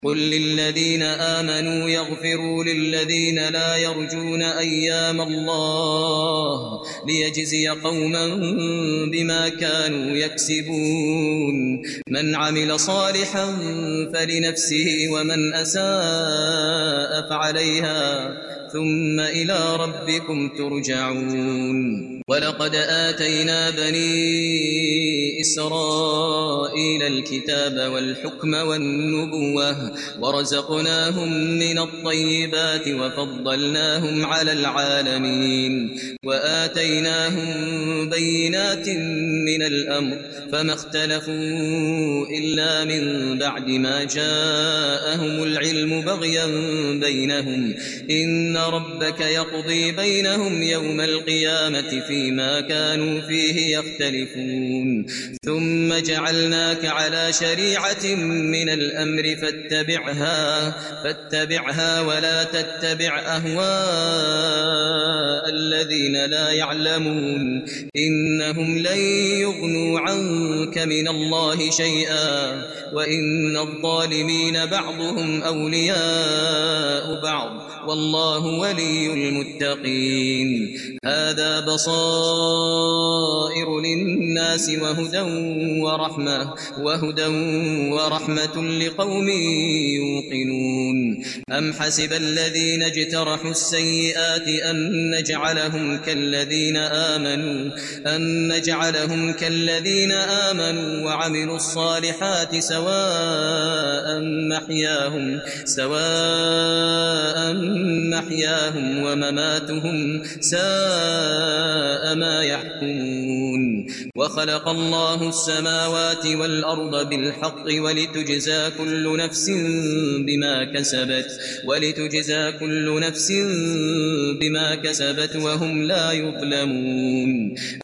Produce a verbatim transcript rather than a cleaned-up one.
قل للذين آمنوا يغفروا للذين لا يرجون أيام الله ليجزي قوما بما كانوا يكسبون من عمل صالحا فلنفسه ومن أساء فعليها ثم إلى ربكم ترجعون ولقد آتينا بني إسرائيل الكتاب والحكم والنبوة ورزقناهم من الطيبات وفضلناهم على العالمين وآتيناهم بينات من الأمر فما اختلفوا إلا من بعد ما جاءهم العلم بغيا بينهم إن ربك يقضي بينهم يوم القيامة فيما كانوا فيه يختلفون ثم جعلناك على شريعة من الأمر فاتبعها فاتبعها ولا تتبع أهواء الذين لا يعلمون إنهم لن يغنوا عنك من الله شيئا وإن الظالمين بعضهم أولياء بعض والله ولي المتقين هذا بصائر للناس وهدى ورحمة وهدى ورحمة لقوم يوقنون أم حسب الذين اجترحوا السيئات أن نجعلهم كالذين آمنوا أن نجعلهم كالذين آمنوا وعملوا الصالحات سواء محياهم سواء محياهم ومماتهم ساء ما يحكمون وخلق الله السماوات والأرض بالحق ولتجزى كل نفس بما كسبت ولتجزى كل نفس بما كسبت وهم لا يظلمون